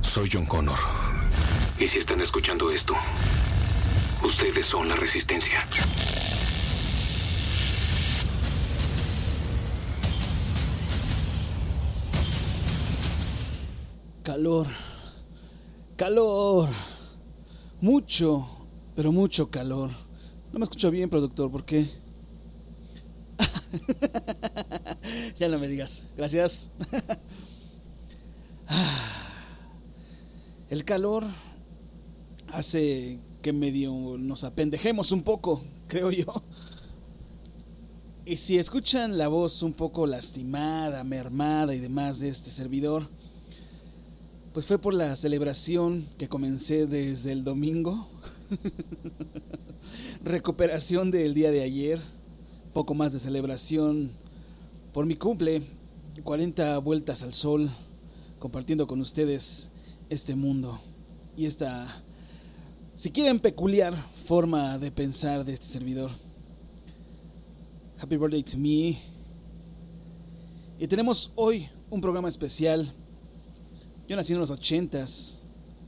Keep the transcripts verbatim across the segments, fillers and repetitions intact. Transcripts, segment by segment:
Soy John Connor. Y si están escuchando esto, ustedes son la resistencia. Calor. Calor. Mucho, pero mucho calor. No me escucho bien, productor, ¿por qué? Ya no me digas. Gracias. El calor hace que medio nos apendejemos un poco, creo yo. Y si escuchan la voz un poco lastimada, mermada y demás de este servidor, pues fue por la celebración que comencé desde el domingo. Recuperación del día de ayer. Poco más de celebración por mi cumple. cuarenta vueltas al sol, compartiendo con ustedes este mundo y esta, si quieren, peculiar forma de pensar de este servidor. Happy birthday to me. Y tenemos hoy un programa especial. Yo nací en los ochentas,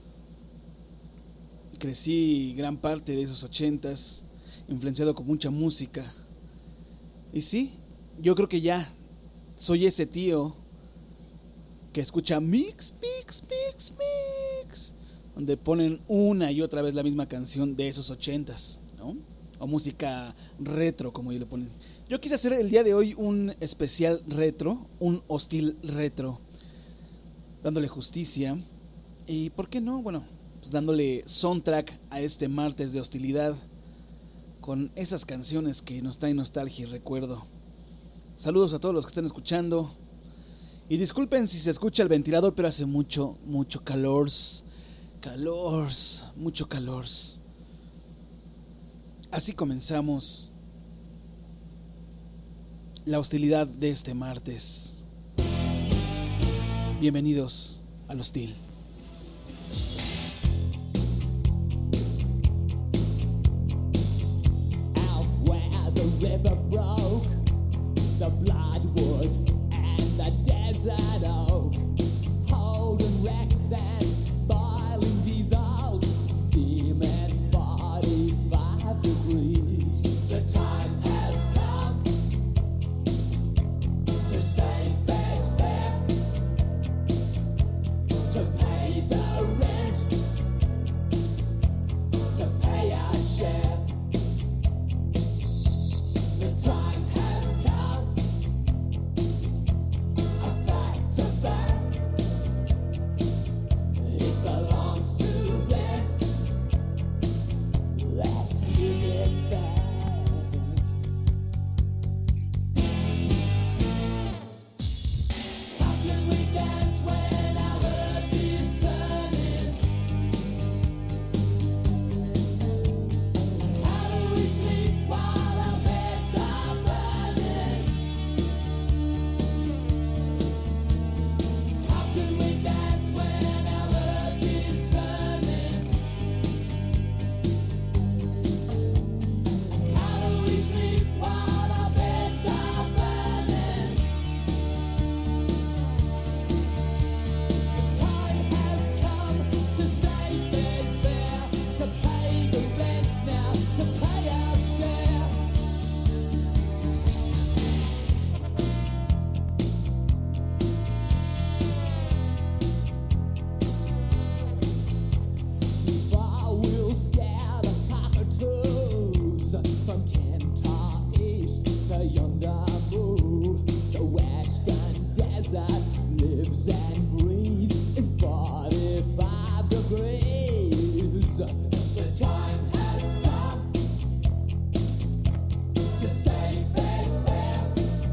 crecí gran parte de esos ochentas, influenciado con mucha música. Y sí, yo creo que ya soy ese tío que escucha mix, mix, mix, mix, donde ponen una y otra vez la misma canción de esos ochentas, ¿no? O música retro, como ellos le ponen. Yo quise hacer el día de hoy un especial retro, un hostil retro, dándole justicia y, ¿por qué no? Bueno, pues dándole soundtrack a este martes de hostilidad con esas canciones que nos traen nostalgia y recuerdo. Saludos a todos los que están escuchando y disculpen si se escucha el ventilador, pero hace mucho, mucho calor, calor, mucho calor. Así comenzamos la hostilidad de este martes. Bienvenidos al hostil. Out where the river broke, the bloodwood and the desert oak, holding wrecks and boiling diesels, steaming forty-five degrees. The time has come to save fair's fair, to pay the rent, to pay our share. The time has come, a fact's a fact, it belongs to them, let's give it back. How can we dance when our earth is turning? How do we sleep while our beds are burning? How can we dance when our earth is turning? How do we sleep while our beds are burning? The time has come to save fair's fair, to pay the rent now, to pay our share. Far we'll scare the cockatoos from Kentar East to yonder move. The western desert lives and breathes in forty-five degrees. The time has come to save fair's fair,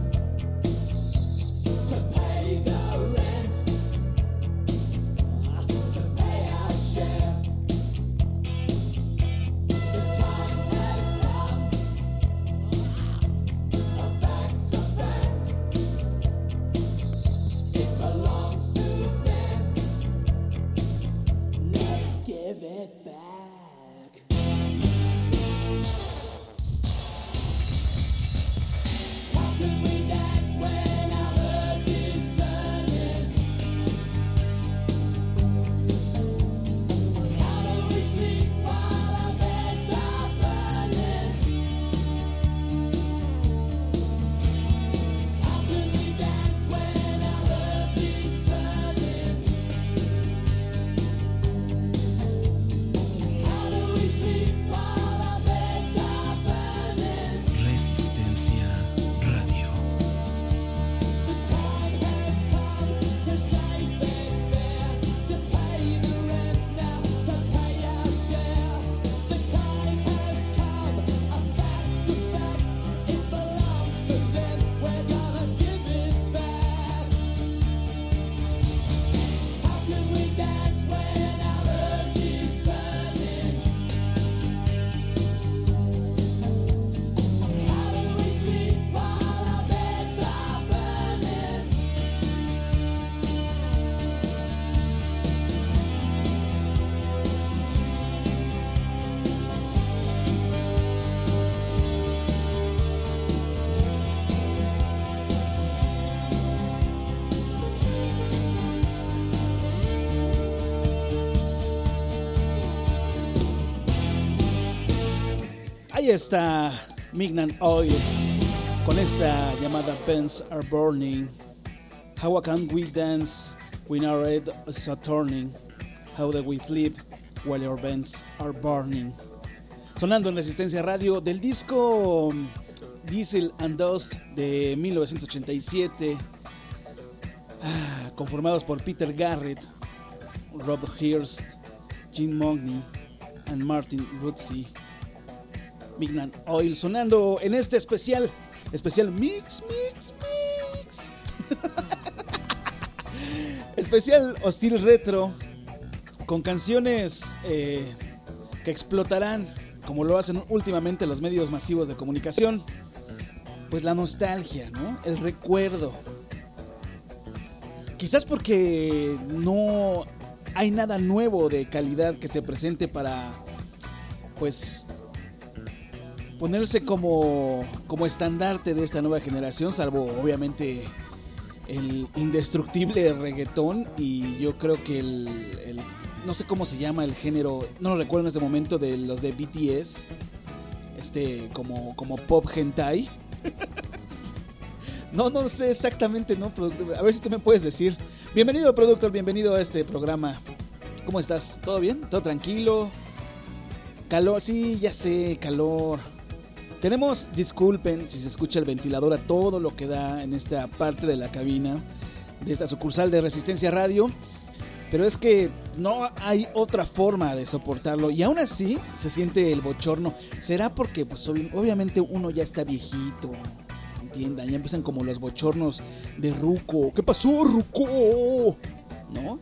to pay the rent, to pay our share. The time has come, a fact's a fact, it belongs to Ahí está Midnight Oil con esta llamada Bands Are Burning. How can we dance when our heads are turning? How do we sleep while our bands are burning? Sonando en Resistencia Radio del disco Diesel and Dust de mil novecientos ochenta y siete, ah, conformados por Peter Garrett, Rob Hirst, Jim Mogney and Martin Rutsey. Midnight Oil sonando en este especial, especial mix, mix, mix. Especial Hostil Retro, con canciones eh, que explotarán, como lo hacen últimamente los medios masivos de comunicación, pues la nostalgia, ¿no? El recuerdo. Quizás porque no hay nada nuevo de calidad que se presente para, pues, ponerse como, como estandarte de esta nueva generación, salvo obviamente el indestructible reggaetón. Y yo creo que el, el no sé cómo se llama el género, no lo recuerdo en este momento, de los de B T S, este como, como pop hentai. No, no sé exactamente, ¿no? A ver si tú me puedes decir. Bienvenido, productor, bienvenido a este programa. ¿Cómo estás? ¿Todo bien? ¿Todo tranquilo? Calor, sí, ya sé, calor. Tenemos, disculpen si se escucha el ventilador a todo lo que da en esta parte de la cabina de esta sucursal de Resistencia Radio, pero es que no hay otra forma de soportarlo y aún así se siente el bochorno. ¿Será porque pues obviamente uno ya está viejito? Entiendan, ya empiezan como los bochornos de ruco. ¿Qué pasó, ruco? ¿No?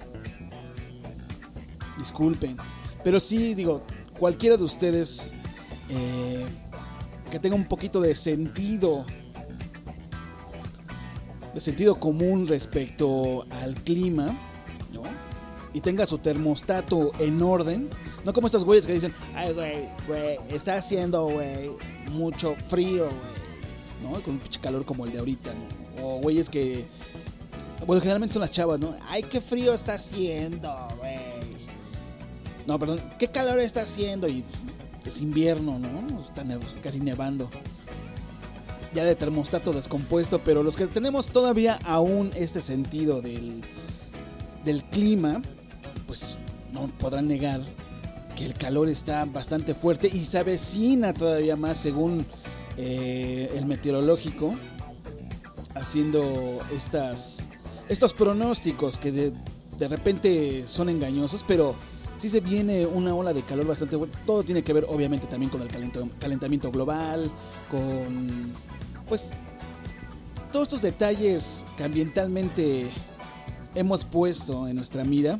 Disculpen, pero sí, digo, cualquiera de ustedes eh, que tenga un poquito de sentido de sentido común respecto al clima, ¿no? Y tenga su termostato en orden, no como estos güeyes que dicen, ay, güey, güey, está haciendo, güey, mucho frío, güey, ¿no? Con un pinche calor como el de ahorita, ¿no? O güeyes que, bueno, generalmente son las chavas, ¿no? Ay, qué frío está haciendo, güey. No, perdón, qué calor está haciendo. Y es invierno, ¿no? Está nev- casi nevando. Ya de termostato descompuesto, pero los que tenemos todavía aún este sentido del, del clima, pues no podrán negar que el calor está bastante fuerte y se avecina todavía más según eh, el meteorológico, haciendo estas, estos pronósticos que de, de repente son engañosos, pero sí se viene una ola de calor bastante buena. Todo tiene que ver obviamente también con el calento, calentamiento global, con pues todos estos detalles que ambientalmente hemos puesto en nuestra mira.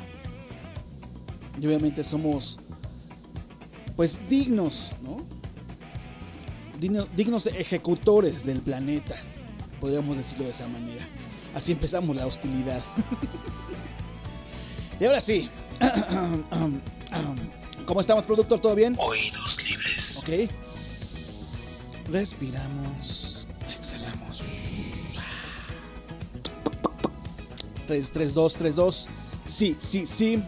Y obviamente somos pues dignos, ¿no? Digno, dignos ejecutores del planeta, podríamos decirlo de esa manera. Así empezamos la hostilidad. Y ahora sí, ¿cómo estamos, productor? ¿Todo bien? Oídos libres. Ok. Respiramos, exhalamos. tres, tres, dos, tres, dos. Sí, sí, sí.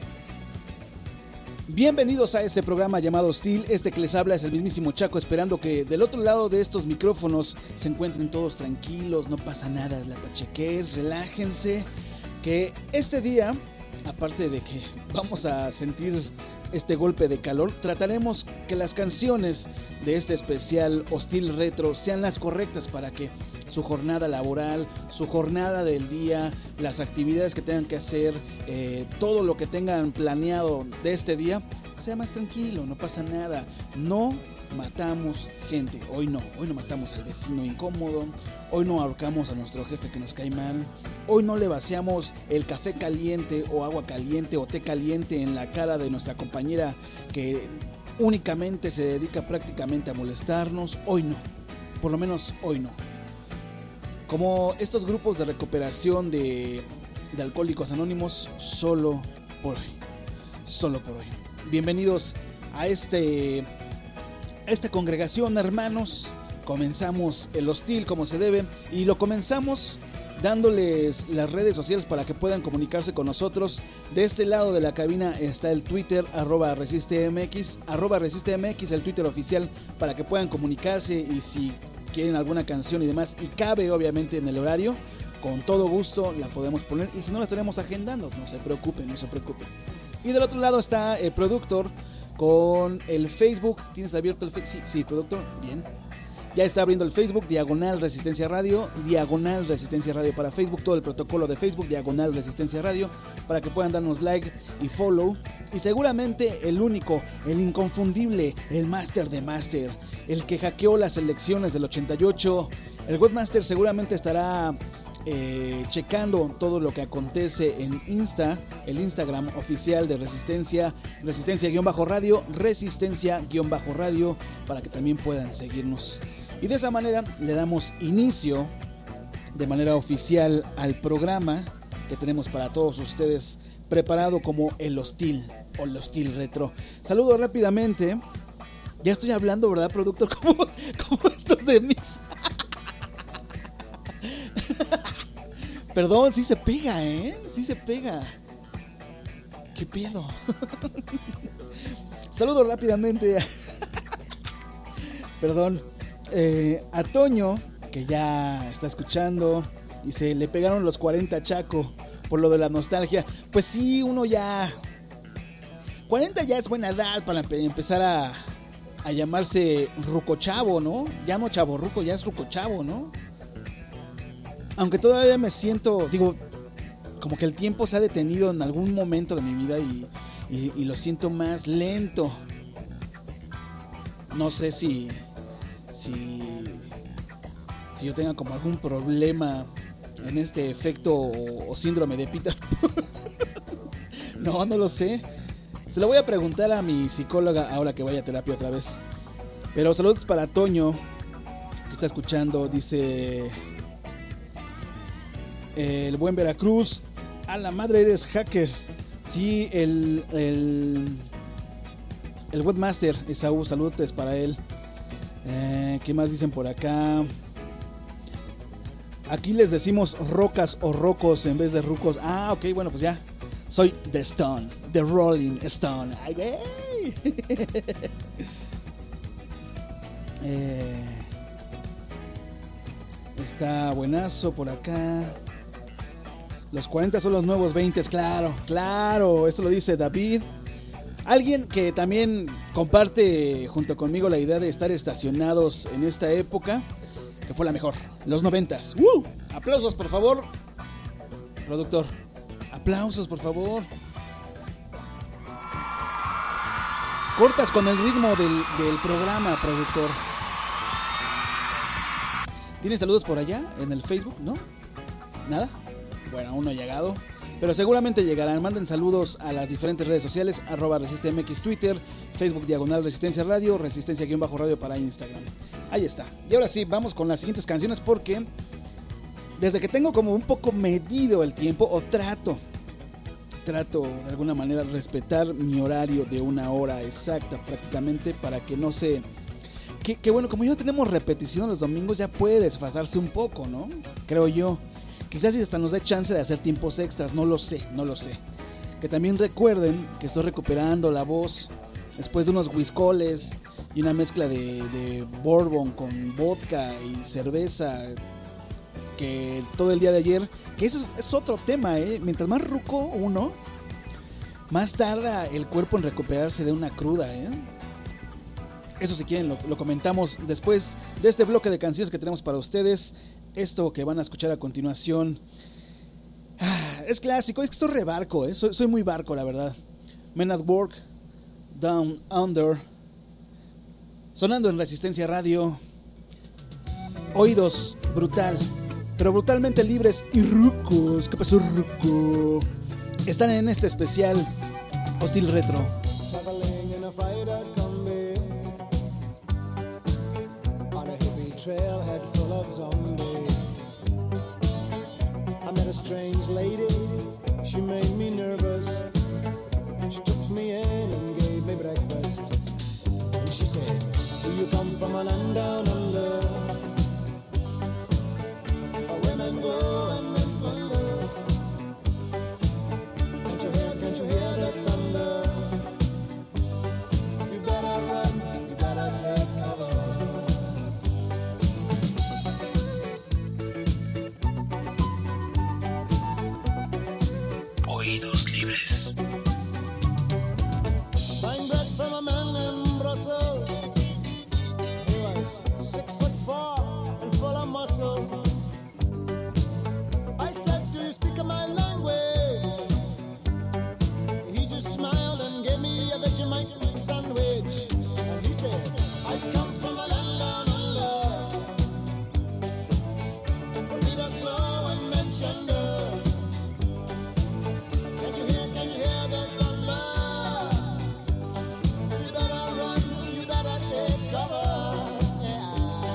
Bienvenidos a este programa llamado Hostil. Este que les habla es el mismísimo Chaco, esperando que del otro lado de estos micrófonos se encuentren todos tranquilos, no pasa nada, la pachequez, relájense, que este día, aparte de que vamos a sentir este golpe de calor, trataremos que las canciones de este especial Hostil Retro sean las correctas para que su jornada laboral, su jornada del día, las actividades que tengan que hacer, eh, todo lo que tengan planeado de este día, sea más tranquilo, no pasa nada. No matamos gente, hoy no, hoy no matamos al vecino incómodo, hoy no ahorcamos a nuestro jefe que nos cae mal, hoy no le vaciamos el café caliente o agua caliente o té caliente en la cara de nuestra compañera que únicamente se dedica prácticamente a molestarnos, hoy no, por lo menos hoy no. Como estos grupos de recuperación de, de alcohólicos anónimos, solo por hoy, solo por hoy. Bienvenidos a este esta congregación, hermanos. Comenzamos el Hostil como se debe y lo comenzamos dándoles las redes sociales para que puedan comunicarse con nosotros. De este lado de la cabina está el Twitter, arroba resistemx, arroba resistemx, el Twitter oficial, para que puedan comunicarse y si quieren alguna canción y demás, y cabe obviamente en el horario, con todo gusto la podemos poner, y si no la estaremos agendando, no se preocupen, no se preocupen. Y del otro lado está el productor con el Facebook. ¿Tienes abierto el Facebook? Sí, sí, productor, bien. Ya está abriendo el Facebook, Diagonal Resistencia Radio, Diagonal Resistencia Radio para Facebook, todo el protocolo de Facebook, Diagonal Resistencia Radio, para que puedan darnos like y follow. Y seguramente el único, el inconfundible, el Master de Master, el que hackeó las elecciones del ochenta y ocho, el Webmaster seguramente estará eh, checando todo lo que acontece en Insta, el Instagram oficial de Resistencia, Resistencia-Radio, Resistencia-Radio, para que también puedan seguirnos. Y de esa manera le damos inicio de manera oficial al programa que tenemos para todos ustedes, preparado como el hostil o el hostil retro. Saludo rápidamente. Ya estoy hablando, ¿verdad, productor? Como, como estos de mix. Perdón, sí se pega, ¿eh? Sí se pega. ¿Qué pedo? Saludo rápidamente. Perdón. Eh, a Toño, que ya está escuchando, y se le pegaron los cuarenta Chaco por lo de la nostalgia. Pues sí, uno ya cuarenta ya es buena edad para empezar a, a llamarse rucochavo, ¿no? Ya no chavo ruco, ya es rucochavo, ¿no? Aunque todavía me siento, digo, como que el tiempo se ha detenido en algún momento de mi vida y, y, y lo siento más lento. No sé si Si, si yo tenga como algún problema en este efecto o, o síndrome de Peter. No, no lo sé. Se lo voy a preguntar a mi psicóloga ahora que vaya a terapia otra vez. Pero saludos para Toño, que está escuchando. Dice el buen Veracruz: a la madre, eres hacker. Sí, el el, el Webmaster Esaú, saludos para él. Eh, ¿Qué más dicen por acá? Aquí les decimos rocas o rocos en vez de rucos. Ah, ok, bueno, pues ya. Soy The Stone, The Rolling Stone. Ay, hey. eh, está buenazo por acá. Los cuarenta son los nuevos veinte, claro, claro. Esto lo dice David. Alguien que también comparte junto conmigo la idea de estar estacionados en esta época, que fue la mejor, los noventas. ¡Uh! Aplausos, por favor. Productor, aplausos, por favor. Cortas con el ritmo del, del programa, productor. ¿Tienes saludos por allá en el Facebook? ¿No? ¿Nada? Bueno, aún no ha llegado, pero seguramente llegarán. Manden saludos a las diferentes redes sociales, arroba ResisteMX Twitter, Facebook Diagonal Resistencia Radio, Resistencia-Radio para Instagram. Ahí está. Y ahora sí, vamos con las siguientes canciones, porque desde que tengo como un poco medido el tiempo, o trato, trato de alguna manera respetar mi horario de una hora exacta prácticamente, para que no se... Que, que bueno, como ya no tenemos repetición los domingos, ya puede desfasarse un poco, ¿no? Creo yo. Quizás si hasta nos dé chance de hacer tiempos extras, no lo sé, no lo sé. Que también recuerden que estoy recuperando la voz después de unos whiskoles y una mezcla de, de bourbon con vodka y cerveza, que todo el día de ayer, que eso es, es otro tema, ¿eh? Mientras más ruco uno, más tarda el cuerpo en recuperarse de una cruda, ¿eh? Eso, si quieren, lo, lo comentamos después de este bloque de canciones que tenemos para ustedes. Esto que van a escuchar a continuación ah, es clásico, es que soy re barco, ¿eh? soy, soy muy barco, la verdad. Men at Work, Down Under, sonando en Resistencia Radio. Oídos brutal, pero brutalmente libres y rucos. ¿Qué pasó, ruco? Están en este especial Hostil Retro. Trailhead full of zombies. I met a strange lady, she made me nervous. She took me in and gave me breakfast. And she said, do you come from a land down under? Where women go and Oídos libres. Buying bread from a man in Brussels. He was six foot four and full of muscle. I said, do you speak my language? He just smiled and gave me a Vegemite sandwich. And he said, I come from a land down under. The Beatles flow and mention the. Can't you hear, can't you hear the thunder? You better run, you better take cover. Yeah.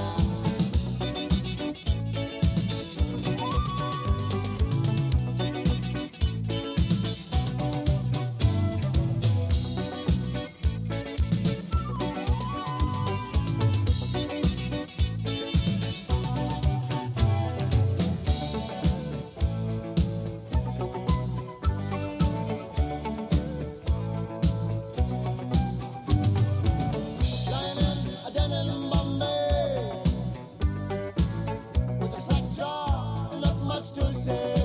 Lying in a den in Bombay with a slack jaw, not much to say.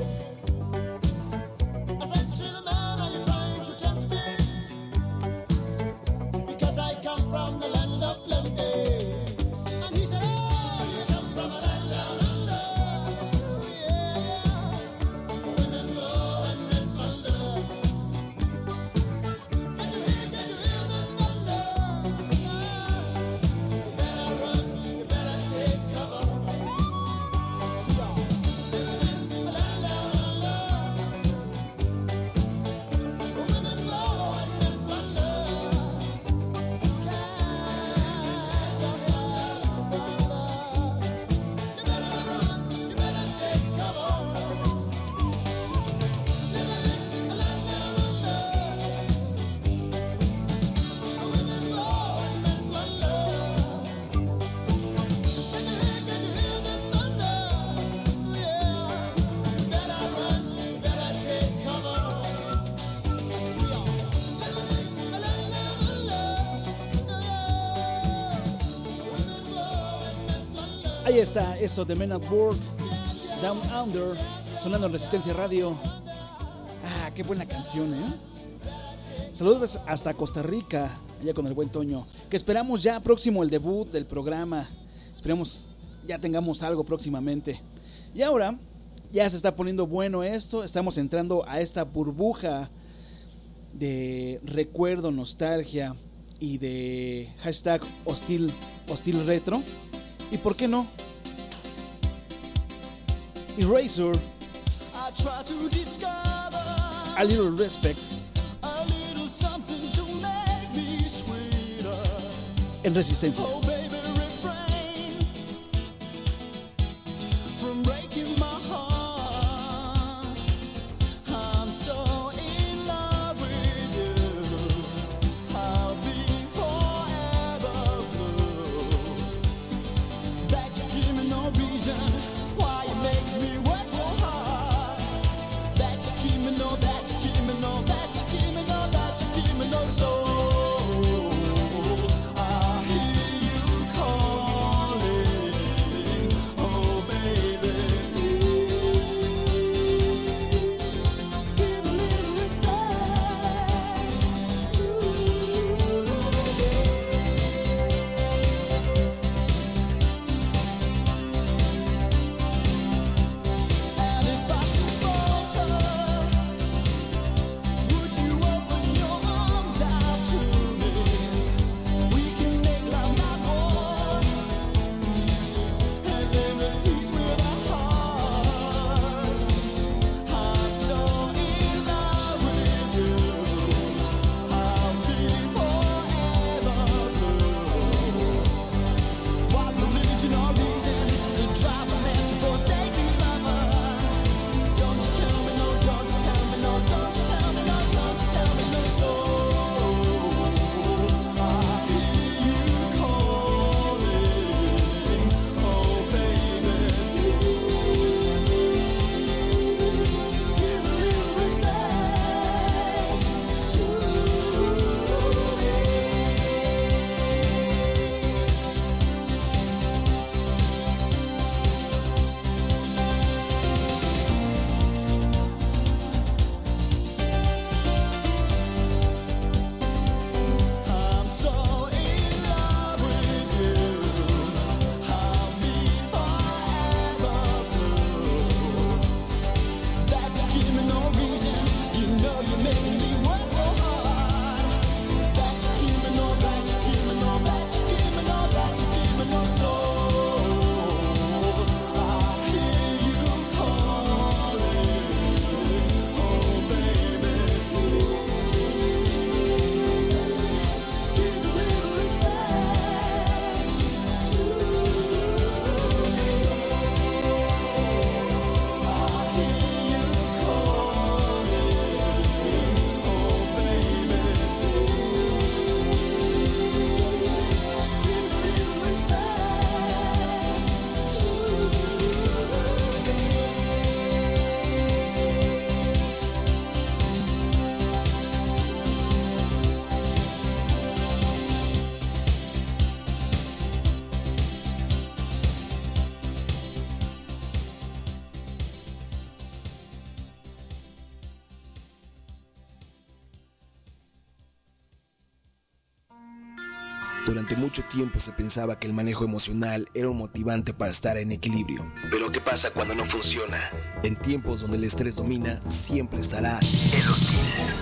I said to the man, are you trying to tempt me? Because I come from the land of plenty. And he said, oh, you come from a land down under. Yeah, women go and men plunder. Can't you hear, can't you hear the thunder? You better run, you better take cover. We are living in the land down under. Women go and men plunder. Can't you hear the thunder? You better run, you better take cover. Living in the land down under. Women go and men plunder. Can you hear, can you hear the thunder? Yeah. You better run, you better take cover. We are living in the land down under. Women go and men plunder. Ahí está, eso de Men at Work, Down Under, sonando en Resistencia Radio. Ah, qué buena canción, ¿eh? Saludos hasta Costa Rica, allá con el buen Toño, que esperamos ya próximo el debut del programa. Esperemos ya tengamos algo próximamente. Y ahora ya se está poniendo bueno esto, estamos entrando a esta burbuja de recuerdo, nostalgia y de hashtag hostil, hostil retro. ¿Y por qué no? Eraser, I try to discover A Little Respect, a little something to make me sweeter. en Resistencia. Oh, baby, refrain from breaking my heart. I'm so in love with you. I'll be forever blue. That you give me no reason why you make me work so hard. That you give me no, that you give me no, that you give me no, that you give me no soul. I hear you Durante mucho tiempo se pensaba que el manejo emocional era un motivante para estar en equilibrio. Pero ¿qué pasa cuando no funciona? En tiempos donde el estrés domina, siempre estará el hostil.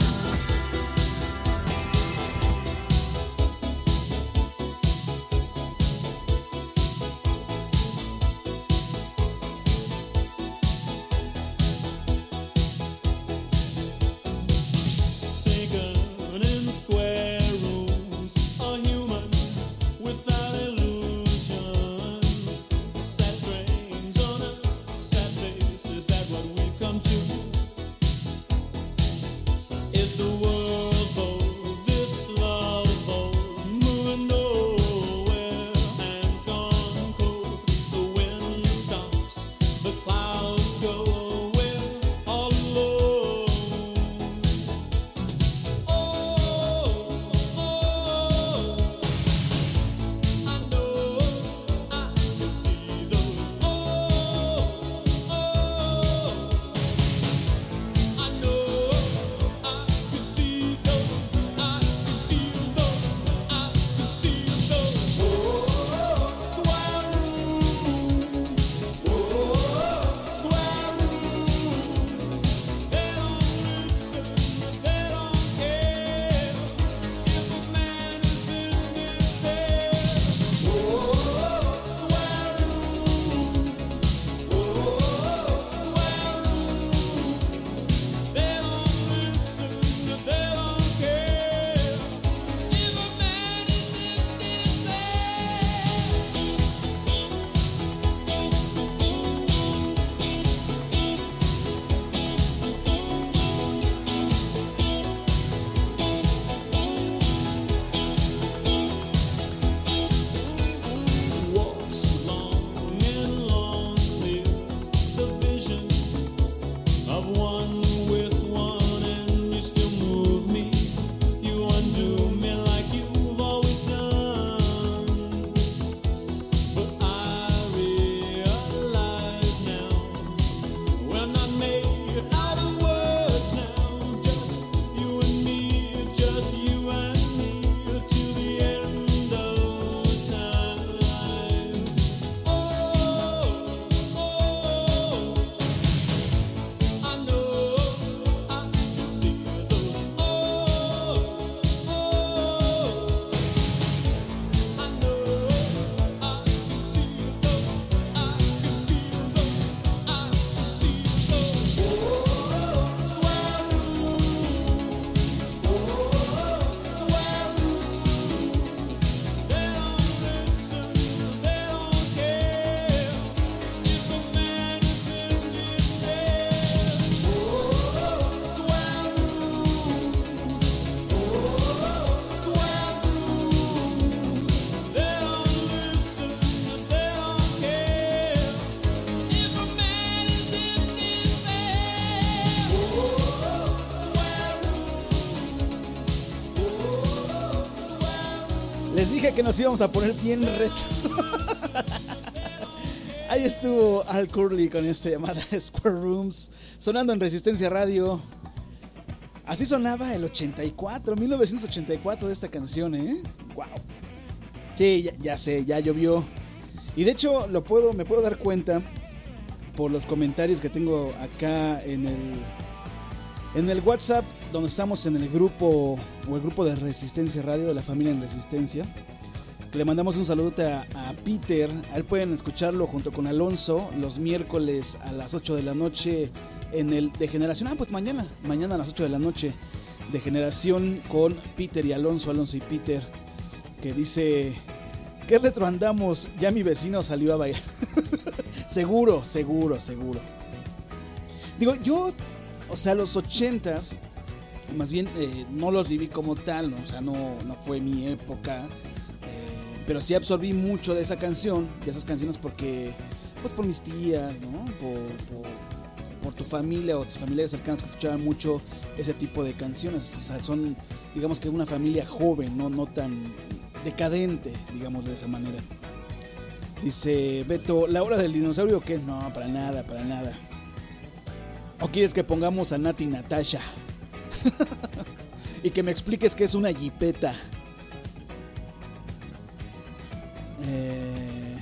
Les dije que nos íbamos a poner bien retro. Ahí estuvo Al Curly con esta llamada Square Rooms, sonando en Resistencia Radio. Así sonaba el ochenta y cuatro, mil novecientos ochenta y cuatro de esta canción, ¿eh? Wow. Sí, ya, ya sé, ya llovió. Y de hecho lo puedo, me puedo dar cuenta por los comentarios que tengo acá en el en el WhatsApp, donde estamos en el grupo o el grupo de Resistencia Radio, de la familia en Resistencia, que le mandamos un saludo a, a Peter. A él pueden escucharlo junto con Alonso los miércoles a las ocho de la noche en el de Generación. Ah, pues mañana, mañana a las ocho de la noche de Generación con Peter y Alonso, Alonso y Peter, que dice: ¿qué retro andamos? Ya mi vecino salió a bailar. Seguro, seguro, seguro. Digo, yo, o sea, los ochentas, más bien eh, no los viví como tal, ¿no? O sea, no, no fue mi época, eh, pero sí absorbí mucho de esa canción, de esas canciones, porque, pues por mis tías, ¿no? Por, por, por tu familia o tus familiares cercanos que escuchaban mucho ese tipo de canciones. O sea, son, digamos que una familia joven, no, no tan decadente, digamos de esa manera. Dice Beto, ¿la hora del dinosaurio o qué? No, para nada, para nada. ¿O quieres que pongamos a Nati Natasha? Y que me expliques qué es una jipeta. Eh,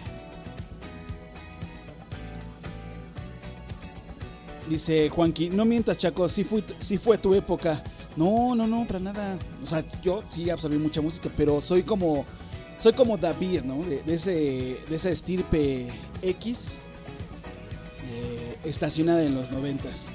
dice Juanqui, no mientas, Chaco, sí fue, sí fue tu época. No, no, no, para nada. O sea, yo sí absorbí mucha música, pero soy como soy como David, ¿no? De, de ese de esa estirpe X, eh, estacionada en los noventas.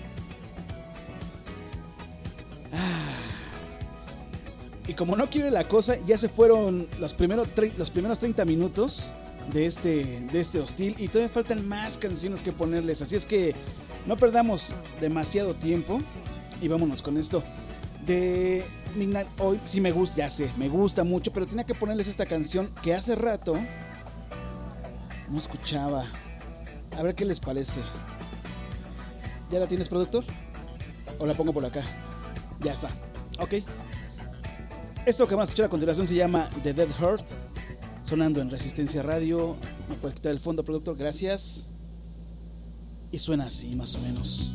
Y como no quiere la cosa, ya se fueron los primeros, tre- los primeros treinta minutos de este, de este hostil. Y todavía faltan más canciones que ponerles. Así es que no perdamos demasiado tiempo. Y vámonos con esto. De Midnight Oil, sí me gusta, ya sé, me gusta mucho. Pero tenía que ponerles esta canción que hace rato no escuchaba. A ver qué les parece. ¿Ya la tienes, productor? ¿O la pongo por acá? Ya está. Ok. Esto que vamos a escuchar a continuación se llama The Dead Heart, sonando en Resistencia Radio. ¿Me puedes quitar el fondo, productor? Gracias. Y suena así, más o menos.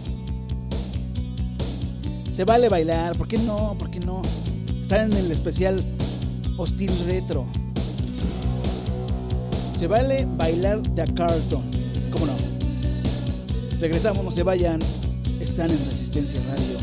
Se vale bailar, ¿por qué no? ¿Por qué no? Están en el especial Hostil Retro. Se vale bailar de a carton, ¿cómo no? Regresamos, no se vayan. Están en Resistencia Radio.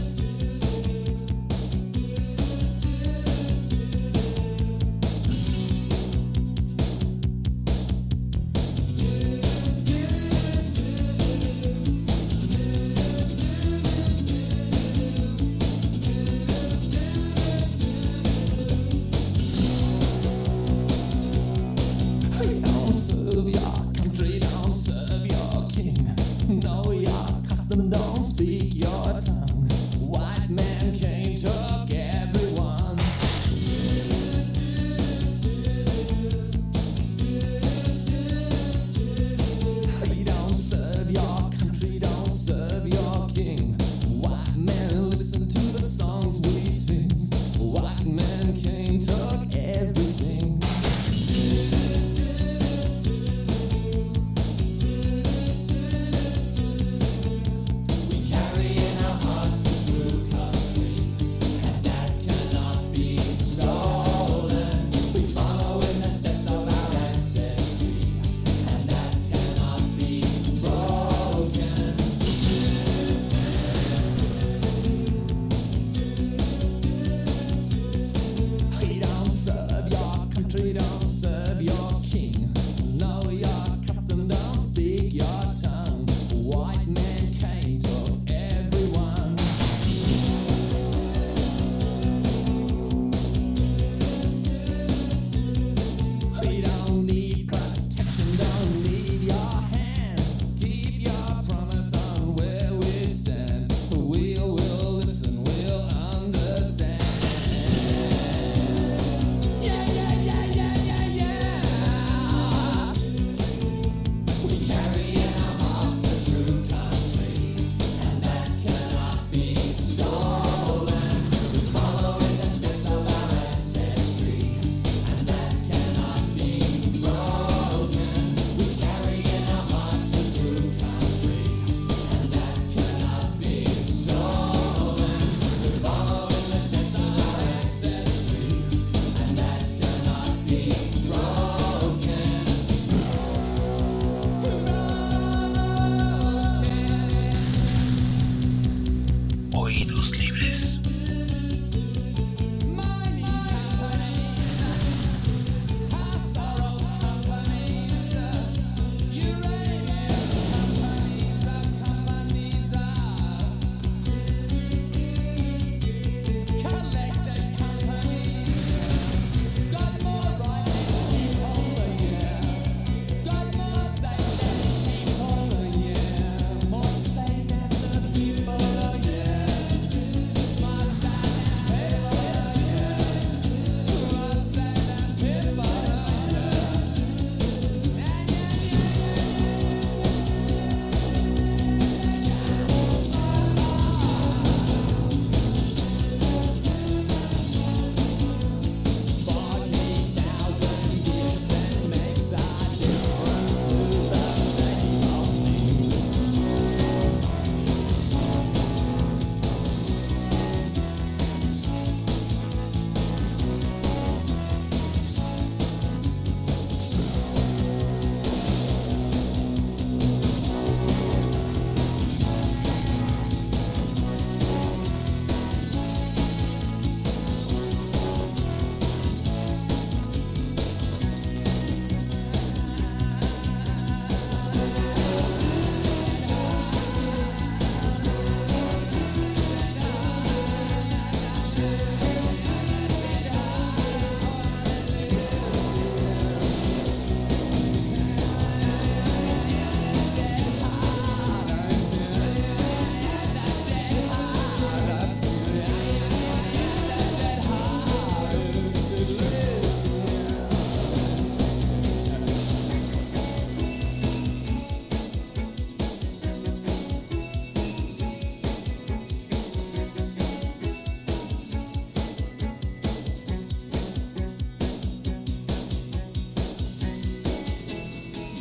Don't speak your tongue.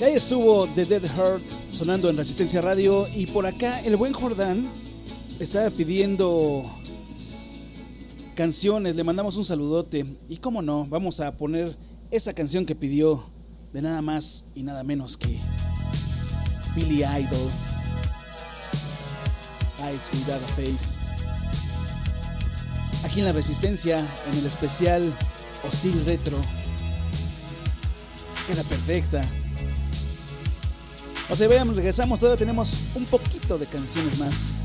Y ahí estuvo The Dead Heart sonando en Resistencia Radio. Y por acá el buen Jordán estaba pidiendo canciones. Le mandamos un saludote. Y cómo no, vamos a poner esa canción que pidió de nada más y nada menos que Billy Idol, Eyes Without a Face. Aquí en la Resistencia, en el especial Hostil Retro. Queda perfecta. O sea, veamos, regresamos, todavía tenemos un poquito de canciones más.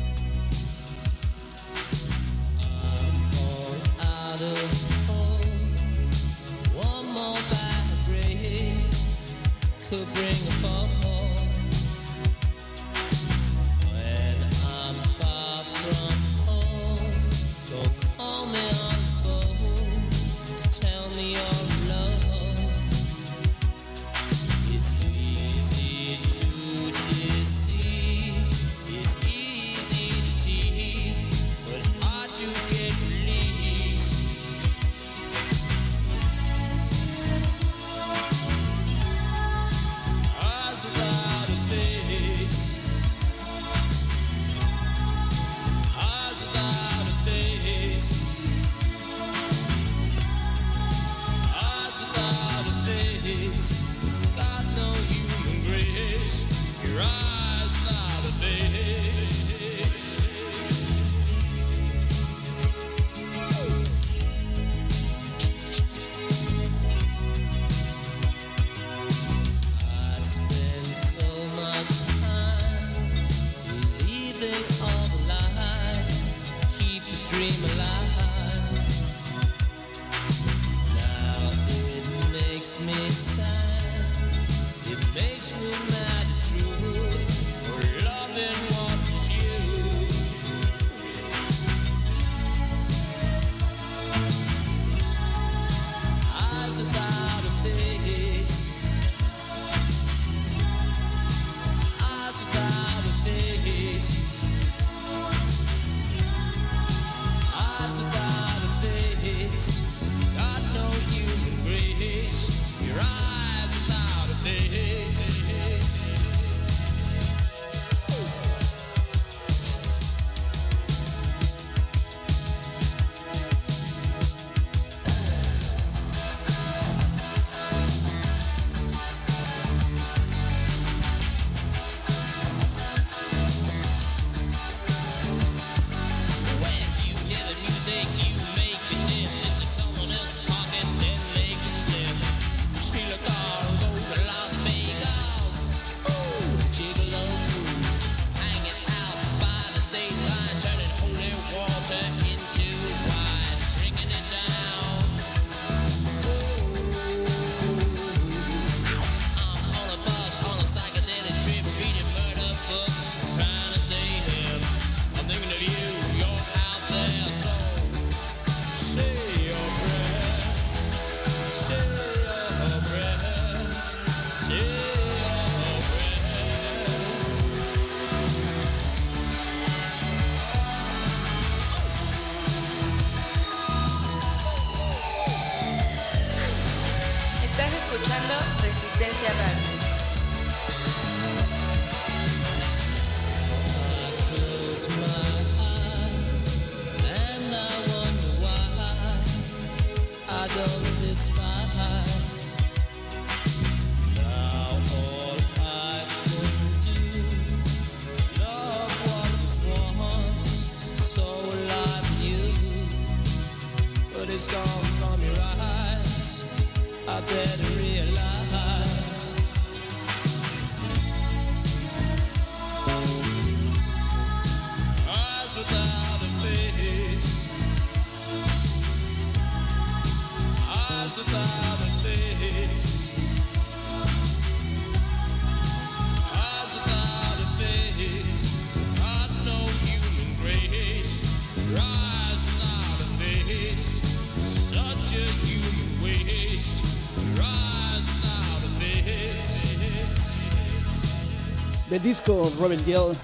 Del disco Rebel Yell,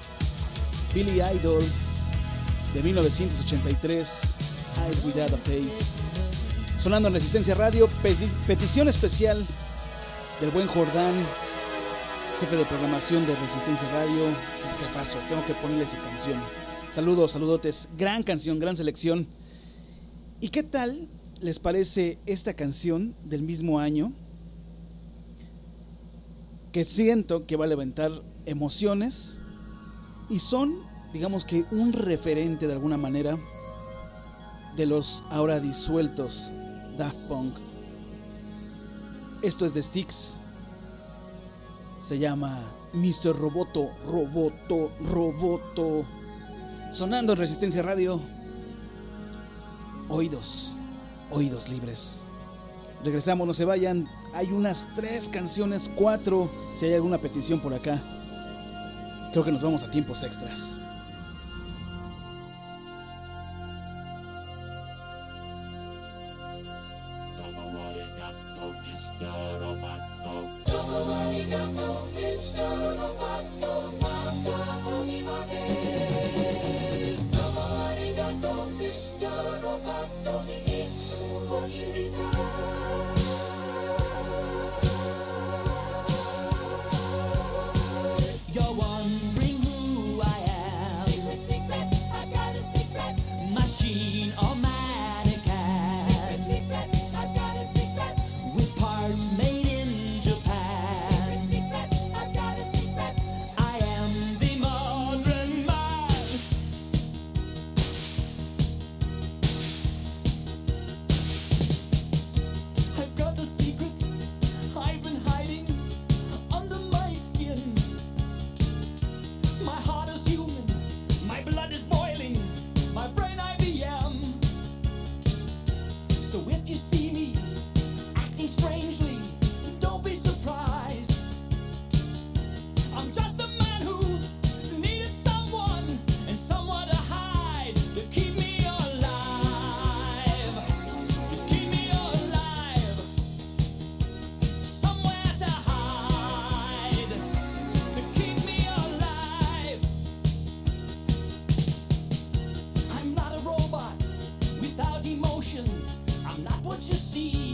Billy Idol de mil novecientos ochenta y tres, Eyes Without a Face, sonando en Resistencia Radio. Petición especial del buen Jordán, jefe de programación de Resistencia Radio. Pues es jefazo, tengo que ponerle su canción. Saludos, saludotes, gran canción, gran selección. ¿Y qué tal les parece esta canción del mismo año? Que siento que va a levantar emociones y son, digamos que un referente de alguna manera de los ahora disueltos Daft Punk. Esto es de Styx. Se llama mister Roboto, Roboto, Roboto. Sonando en Resistencia Radio. Oídos, oídos libres. Regresamos, no se vayan. Hay unas tres canciones, cuatro, si hay alguna petición por acá. Creo que nos vamos a tiempos extras. You're wondering who I am. Secret, secret, I got a secret. Machine or mannequin. Secret, secret, I got a secret. With parts made in Japan. Secret, secret, I got a secret. I am the modern man. I've got a secret I've been hiding under my skin. My heart is human, my blood is boiling, my brain I B M. So if you see me acting strangely, don't be surprised. I'm just a man who needed someone and someone to hide to keep me alive. Just keep me alive. Somewhere to hide to keep me alive. I'm not a robot without emotions. I'm not what you see.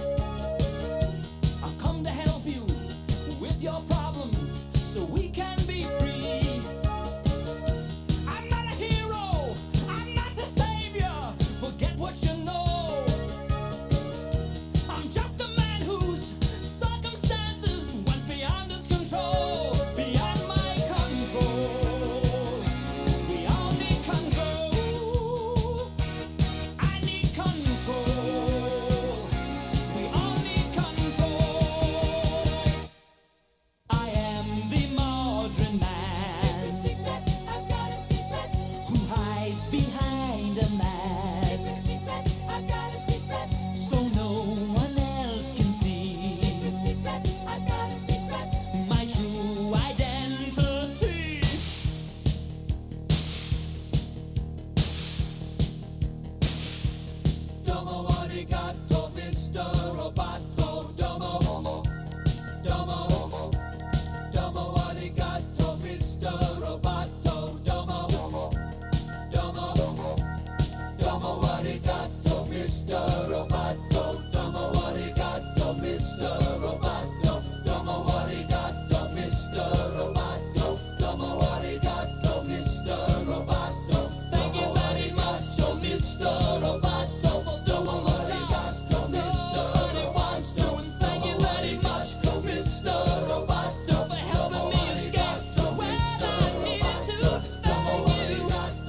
I've come to help you with your problems so we can be free. I'm not a hero. I'm not a savior. Forget what you know. I'm just a man whose circumstances went beyond his control, beyond my control. We all need control. I need control. We all need control. I am the modern man. Secret, secret, I've got a secret. Who hides behind a mask. Secret, secret, I've got a secret. So no one else can see. Secret, secret, I've got a secret. My true identity. Domo arigato, mister Roboto. Domo, domo, domo arigato, mister Roboto. Domo, domo, domo arigato, mister Roboto. Domo arigato, mister Roboto. Domo arigato, mister Roboto. Domo arigato, mister Roboto. Thank you very much, oh mister Roboto. Domo arigato, mister Roboto. Thank you very much, oh mister Roboto, for helping me escape to where I needed to. Thank you.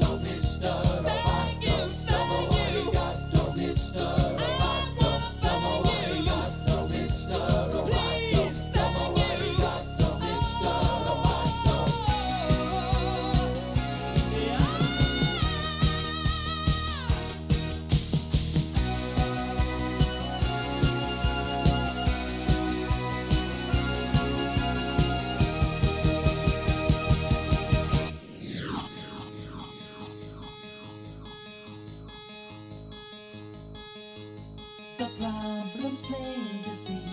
Thank you, thank you. I wanna thank you. Please, thank you. The problem's plain to see.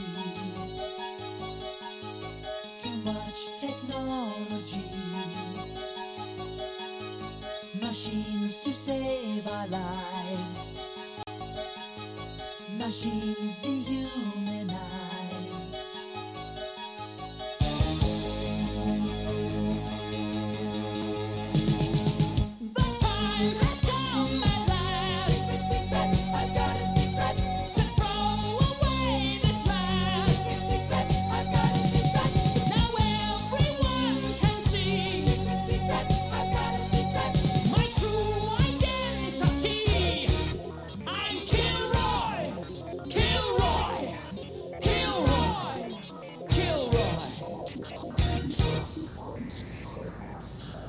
Too much technology. Machines to save our lives. Machines dehumanize.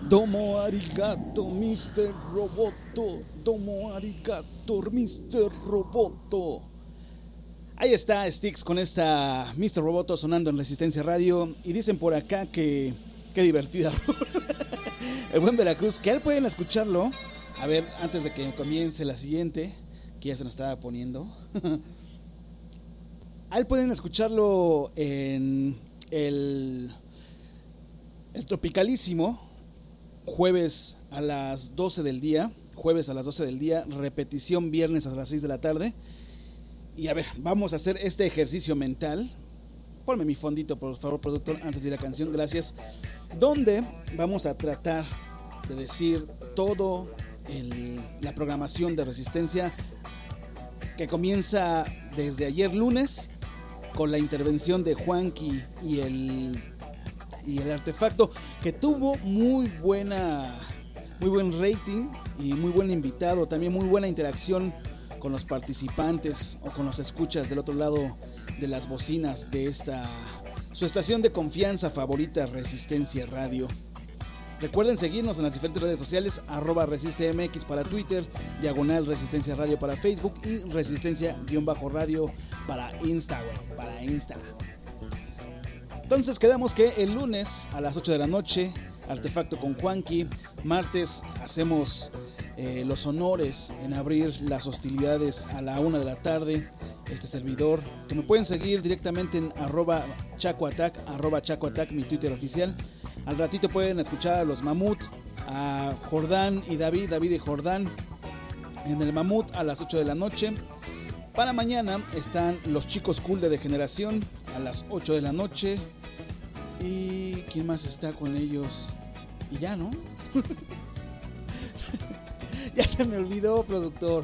Domo arigato, mister Roboto. Domo arigato, mister Roboto. Ahí está Styx con esta mister Roboto sonando en Resistencia Radio. Y dicen por acá que... Qué divertida. El buen Veracruz, que él pueden escucharlo. A ver, antes de que comience la siguiente, que ya se nos estaba poniendo. Ahí pueden escucharlo en el, el Tropicalísimo, jueves a las doce del día. Jueves a las doce del día, repetición viernes a las seis de la tarde. Y a ver, vamos a hacer este ejercicio mental. Ponme mi fondito, por favor, productor, antes de ir a canción, gracias. Donde vamos a tratar de decir todo el, la programación de Resistencia, que comienza desde ayer lunes con la intervención de Juanqui y el, y el artefacto, que tuvo muy buena, muy buen rating y muy buen invitado, también muy buena interacción con los participantes o con los escuchas del otro lado de las bocinas de esta su estación de confianza favorita, Resistencia Radio. Recuerden seguirnos en las diferentes redes sociales, arroba ResisteMX para Twitter, diagonal Resistencia Radio para Facebook y Resistencia-Radio para Instagram, para Insta. Entonces quedamos que el lunes a las ocho de la noche, Artefacto con Juanqui. Martes hacemos eh, los honores en abrir las hostilidades a la una de la tarde. Este servidor, que me pueden seguir directamente en arroba chacoatac, arroba chacoatac, mi Twitter oficial. Al ratito pueden escuchar a los Mamut, a Jordán y David, David y Jordán en el Mamut a las ocho de la noche. Para mañana están los chicos cool de Degeneración a las ocho de la noche. ¿Y quién más está con ellos? Y ya, ¿no? Ya se me olvidó, productor.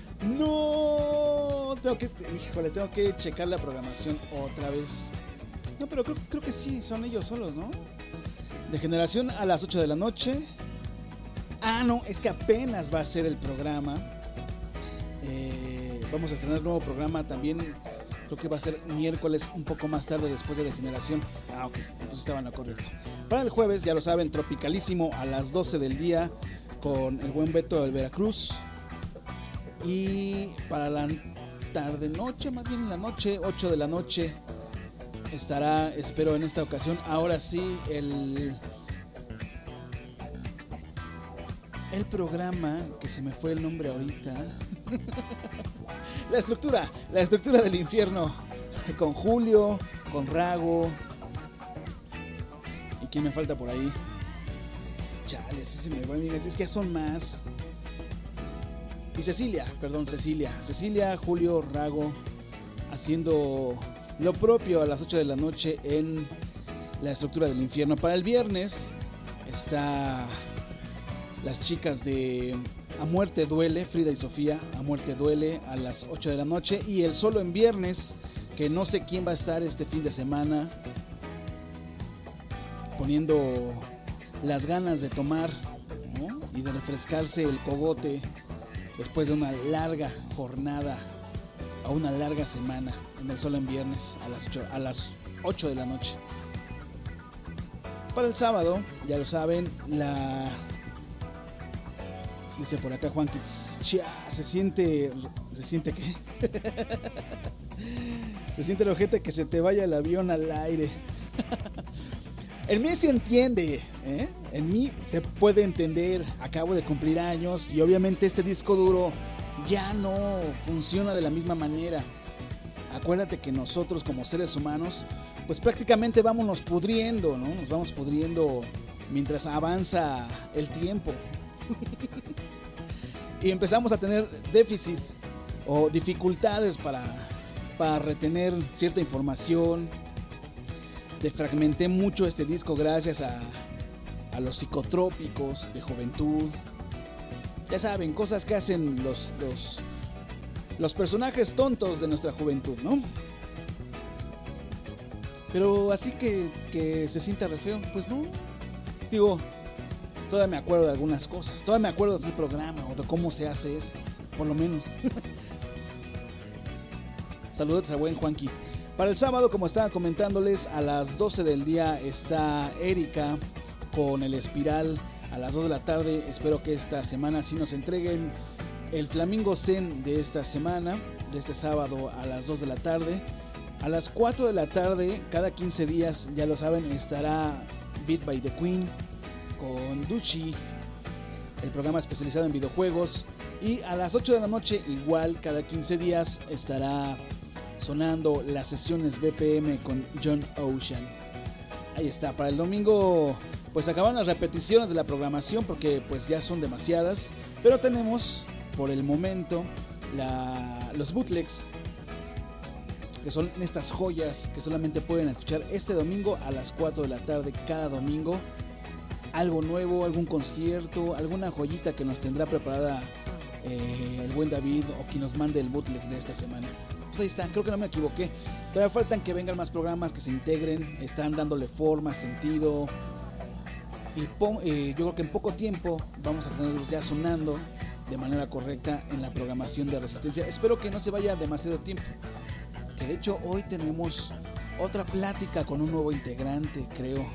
No, tengo que, híjole, tengo que checar la programación otra vez. No, pero creo, creo que sí, son ellos solos, ¿no? Degeneración a las ocho de la noche. Ah, no, es que apenas va a ser el programa. Eh, vamos a estrenar nuevo programa también. Creo que va a ser miércoles, un poco más tarde después de Degeneración. Ah, ok, entonces estaban a correcto. Para el jueves, ya lo saben, Tropicalísimo a las doce del día con el buen Beto del Veracruz. Y para la tarde noche, más bien en la noche, ocho de la noche, estará, espero en esta ocasión, ahora sí, el, el programa, que se me fue el nombre ahorita. La estructura, la estructura del infierno, con Julio, con Rago. ¿Y quién me falta por ahí? Chale, sí se me va, es que ya son más. Y Cecilia, perdón, Cecilia. Cecilia, Julio, Rago, haciendo lo propio a las ocho de la noche en la estructura del infierno. Para el viernes está las chicas de A Muerte Duele, Frida y Sofía, A Muerte Duele a las ocho de la noche. Y el solo en viernes, que no sé quién va a estar este fin de semana, poniendo las ganas de tomar, ¿no? Y de refrescarse el cogote después de una larga jornada o una larga semana en el solo en viernes a las ocho, a las ocho de la noche. Para el sábado, ya lo saben, la dice por acá Juan que se siente se siente ¿qué? Se siente el ojete que se te vaya el avión al aire. En mí se entiende, ¿eh? En mí se puede entender. Acabo de cumplir años y obviamente este disco duro ya no funciona de la misma manera. Acuérdate que nosotros como seres humanos, pues prácticamente vámonos pudriendo, ¿no? Nos vamos pudriendo mientras avanza el tiempo. Y empezamos a tener déficit o dificultades para, para retener cierta información. Defragmenté mucho este disco gracias a, a los psicotrópicos de juventud. Ya saben, cosas que hacen los, los, los personajes tontos de nuestra juventud, ¿no? Pero así que, que se sienta re feo, pues no. Digo, todavía me acuerdo de algunas cosas. Todavía me acuerdo del programa o de cómo se hace esto, por lo menos. Saludos al buen Juanqui. Para el sábado, como estaba comentándoles, a las doce del día está Erika con el Espiral a las dos de la tarde. Espero que esta semana sí nos entreguen el Flamingo Zen de esta semana, de este sábado a las dos de la tarde. A las cuatro de la tarde, cada quince días, ya lo saben, estará Beat by the Queen con Duchi, el programa especializado en videojuegos. Y a las ocho de la noche, igual cada quince días, estará sonando las sesiones B P M con John Ocean. Ahí está, para el domingo pues acaban las repeticiones de la programación porque pues ya son demasiadas, pero tenemos por el momento la, los bootlegs, que son estas joyas que solamente pueden escuchar este domingo a las cuatro de la tarde cada domingo. Algo nuevo, algún concierto, alguna joyita que nos tendrá preparada eh, el buen David o quien nos mande el bootleg de esta semana. Pues ahí está, creo que no me equivoqué. Todavía faltan que vengan más programas, que se integren, están dándole forma, sentido. Y po- eh, yo creo que en poco tiempo vamos a tenerlos ya sonando de manera correcta en la programación de Resistencia. Espero que no se vaya demasiado tiempo. Que de hecho hoy tenemos otra plática con un nuevo integrante, creo.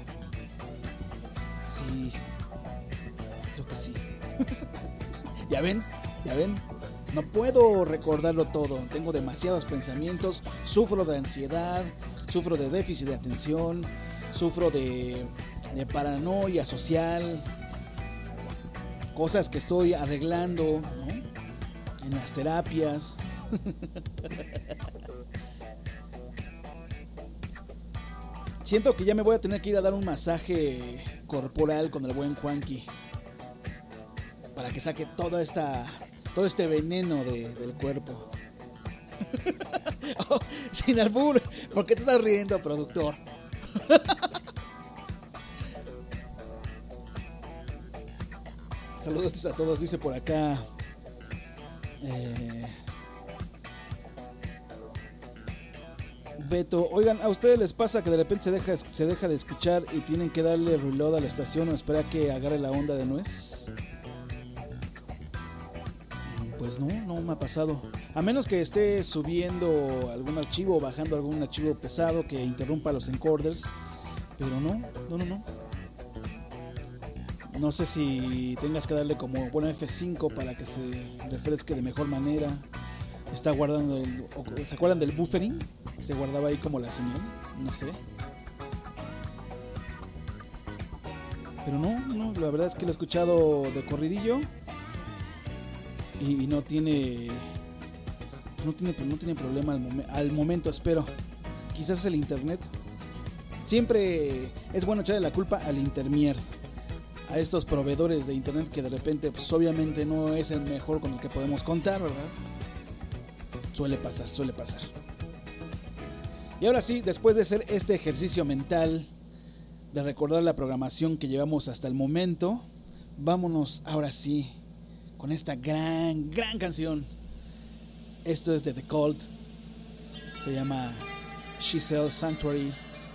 Sí, creo que sí. ¿Ya ven? ¿Ya ven? No puedo recordarlo todo. Tengo demasiados pensamientos. Sufro de ansiedad. Sufro de déficit de atención. Sufro de, de paranoia social. Cosas que estoy arreglando, ¿no? En las terapias. Siento que ya me voy a tener que ir a dar un masaje corporal con el buen Juanqui para que saque toda esta, todo este veneno de, del cuerpo. Oh, sin albur, ¿por qué te estás riendo, productor? Saludos a todos, dice por acá. Eh, Beto, oigan, ¿a ustedes les pasa que de repente se deja, se deja de escuchar y tienen que darle reload a la estación o esperar que agarre la onda de nuez? Pues no, no me ha pasado. A menos que esté subiendo algún archivo o bajando algún archivo pesado que interrumpa los encoders. Pero no, no, no, no. No sé si tengas que darle como, bueno, F cinco para que se refresque de mejor manera. Está guardando el, ¿se acuerdan del buffering? Se guardaba ahí como la señal, no sé. Pero no, no, la verdad es que lo he escuchado de corridillo y, y no tiene, no tiene, no tiene problema al, momen, al momento, espero. Quizás es el internet. Siempre es bueno echarle la culpa al intermier, a estos proveedores de internet que de repente, pues obviamente no es el mejor con el que podemos contar, ¿verdad? Suele pasar, suele pasar. Y ahora sí, después de hacer este ejercicio mental de recordar la programación que llevamos hasta el momento, vámonos ahora sí con esta gran, gran canción. Esto es de The Cult. Se llama She Sells Sanctuary.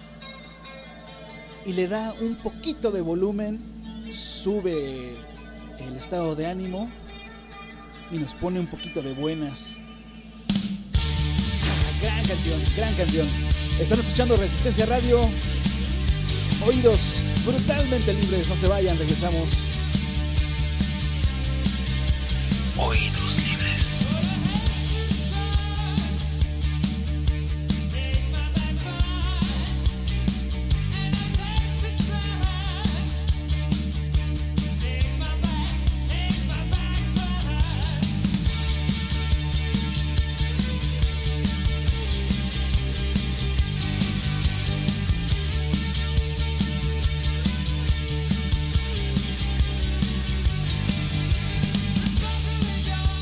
Y le da un poquito de volumen, sube el estado de ánimo y nos pone un poquito de buenas. Gran canción, gran canción. Están escuchando Resistencia Radio. Oídos brutalmente libres. No se vayan, regresamos. Oídos libres. Go!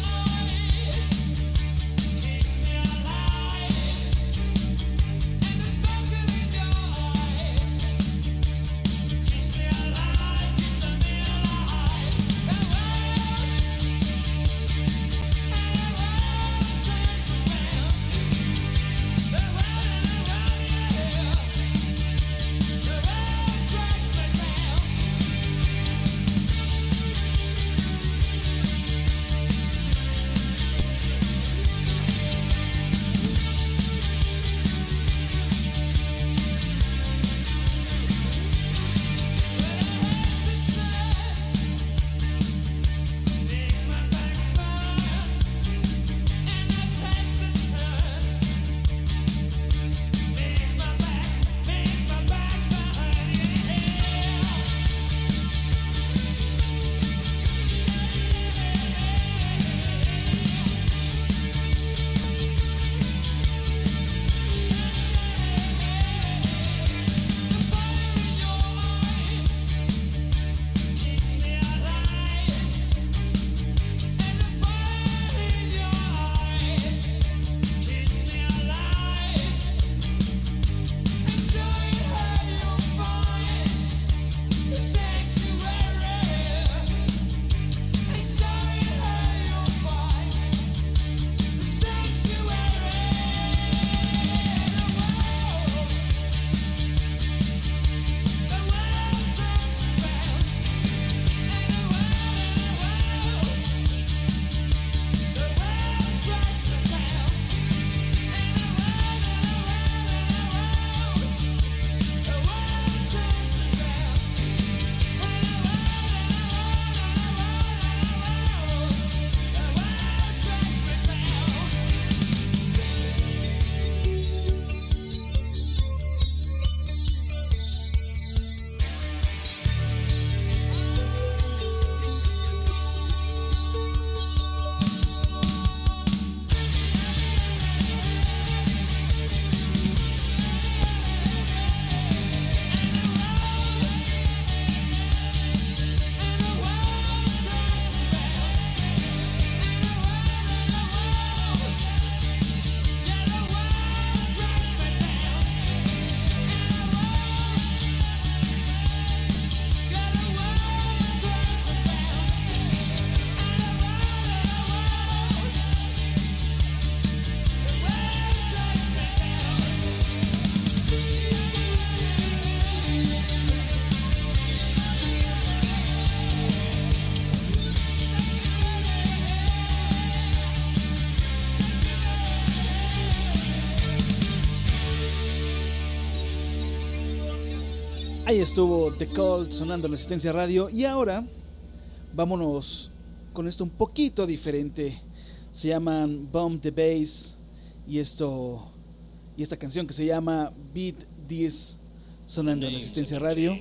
Ahí estuvo The Cult sonando en Resistencia Radio. Y ahora vámonos con esto un poquito diferente. Se llaman Bomb the Bass. Y esto y esta canción que se llama Beat This sonando en Resistencia Radio.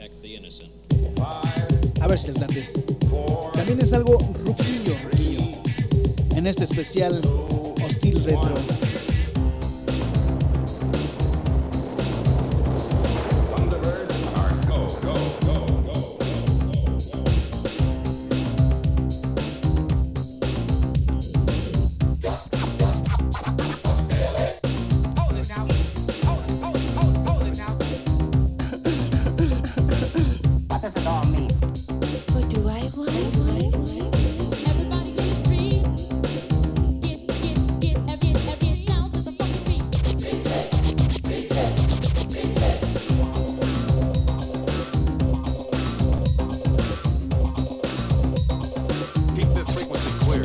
A ver si les late. También es algo ruquillo, ruquillo en este especial Hostil Retro. Everybody in the street, get, get, get, get, get down to the funky beat. Keep the frequency clear.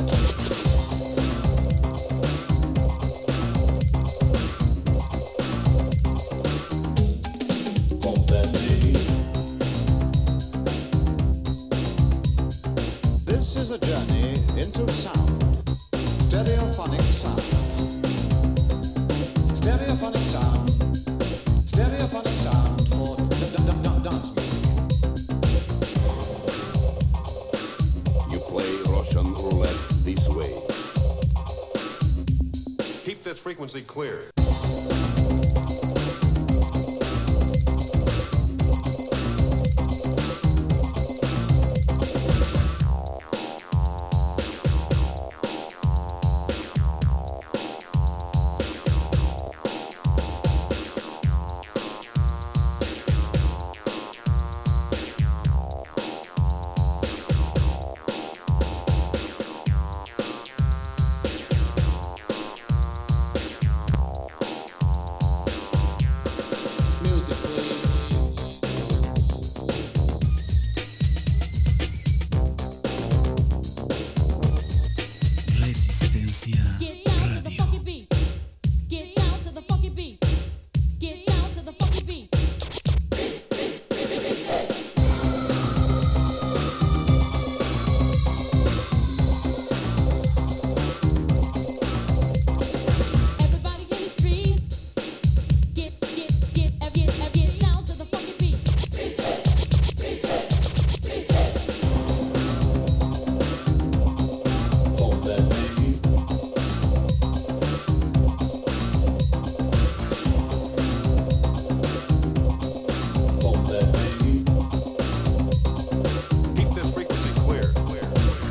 This is a journey into sound. Stereophonic sound. Stereophonic sound. Stereophonic sound for d- d- d- dance music. You play Russian roulette this way. Keep the frequency clear. Resistencia Get down to the Radio. funky beat. Get down to the funky beat. Get down to the funky beat. Everybody in the street, get, get, get, get, get, get down to the funky beat. Keep this frequency clear. Clear.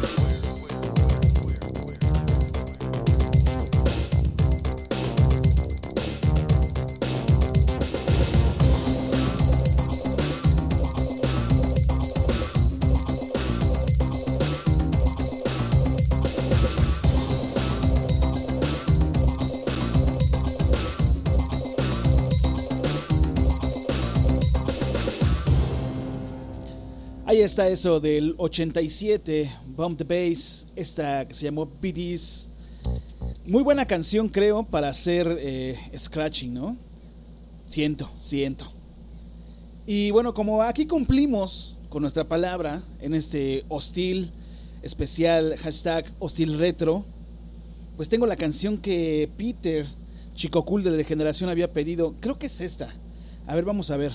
Ahí está eso del ochenta y siete, Bomb the Bass, esta que se llamó B Ds. Muy buena canción, creo, para hacer eh, scratching, ¿no? Siento, siento. Y bueno, como aquí cumplimos con nuestra palabra en este hostil especial, hashtag hostil retro, pues tengo la canción que Peter, chico cool de la generación, había pedido. Creo que es esta. A ver, vamos a ver.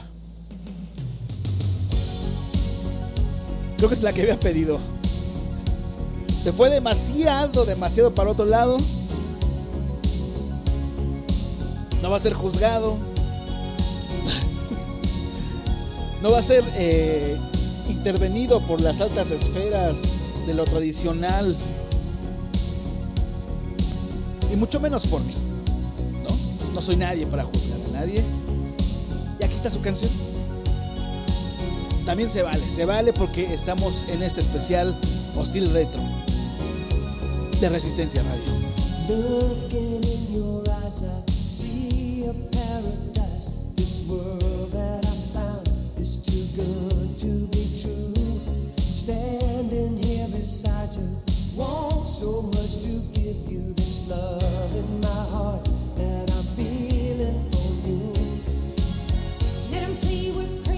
Creo que es la que había pedido. Se fue demasiado, demasiado para otro lado. No va a ser juzgado. No va a ser eh, intervenido por las altas esferas de lo tradicional. Y mucho menos por mí, ¿no? No soy nadie para juzgar a nadie. Y aquí está su canción. También se vale, se vale porque estamos en este especial Hostil Retro de Resistencia Radio. Looking in your eyes, I see a paradise. This world that I found is too good to be true. Standing here beside you, want so much to give you this love in my heart that I'm feeling for you. Let 'em see we're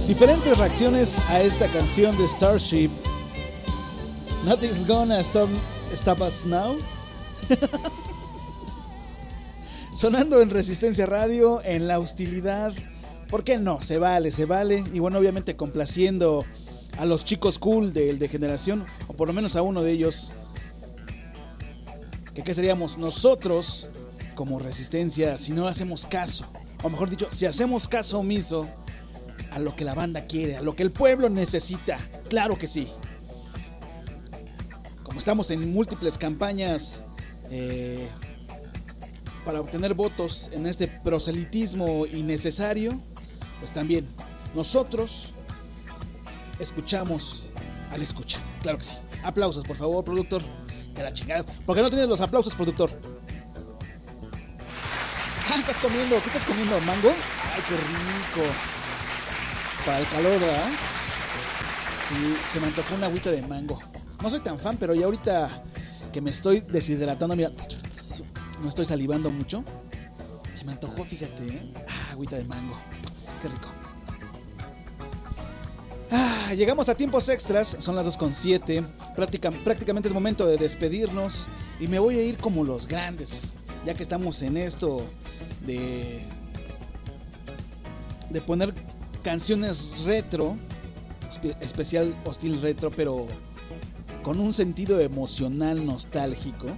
Diferentes reacciones a esta canción de Starship. Nothing's gonna stop, stop us now. Sonando en Resistencia Radio, en la hostilidad. ¿Por qué no? Se vale, se vale. Y bueno, obviamente complaciendo a los chicos cool del de generación, o por lo menos a uno de ellos. Que qué seríamos nosotros como Resistencia si no hacemos caso, o mejor dicho, si hacemos caso omiso a lo que la banda quiere, a lo que el pueblo necesita. Claro que sí. Como estamos en múltiples campañas eh, para obtener votos en este proselitismo innecesario, pues también nosotros escuchamos al escucha. Claro que sí. Aplausos, por favor, productor. Que la chingada. ¿Por qué no tienes los aplausos, productor? Ah, estás comiendo. ¿Qué estás comiendo? ¿Mango? Ay, qué rico. Para el calor, ¿verdad? Sí, se me antojó una agüita de mango. No soy tan fan, pero ya ahorita que me estoy deshidratando, mira, no estoy salivando mucho. Se me antojó, fíjate, ¿eh? Ah, agüita de mango. Qué rico. Ah, llegamos a tiempos extras, son las dos con siete. Práctica, prácticamente es momento de despedirnos. Y me voy a ir como los grandes, ya que estamos en esto de, de poner canciones retro, especial Hostil Retro, pero con un sentido emocional nostálgico.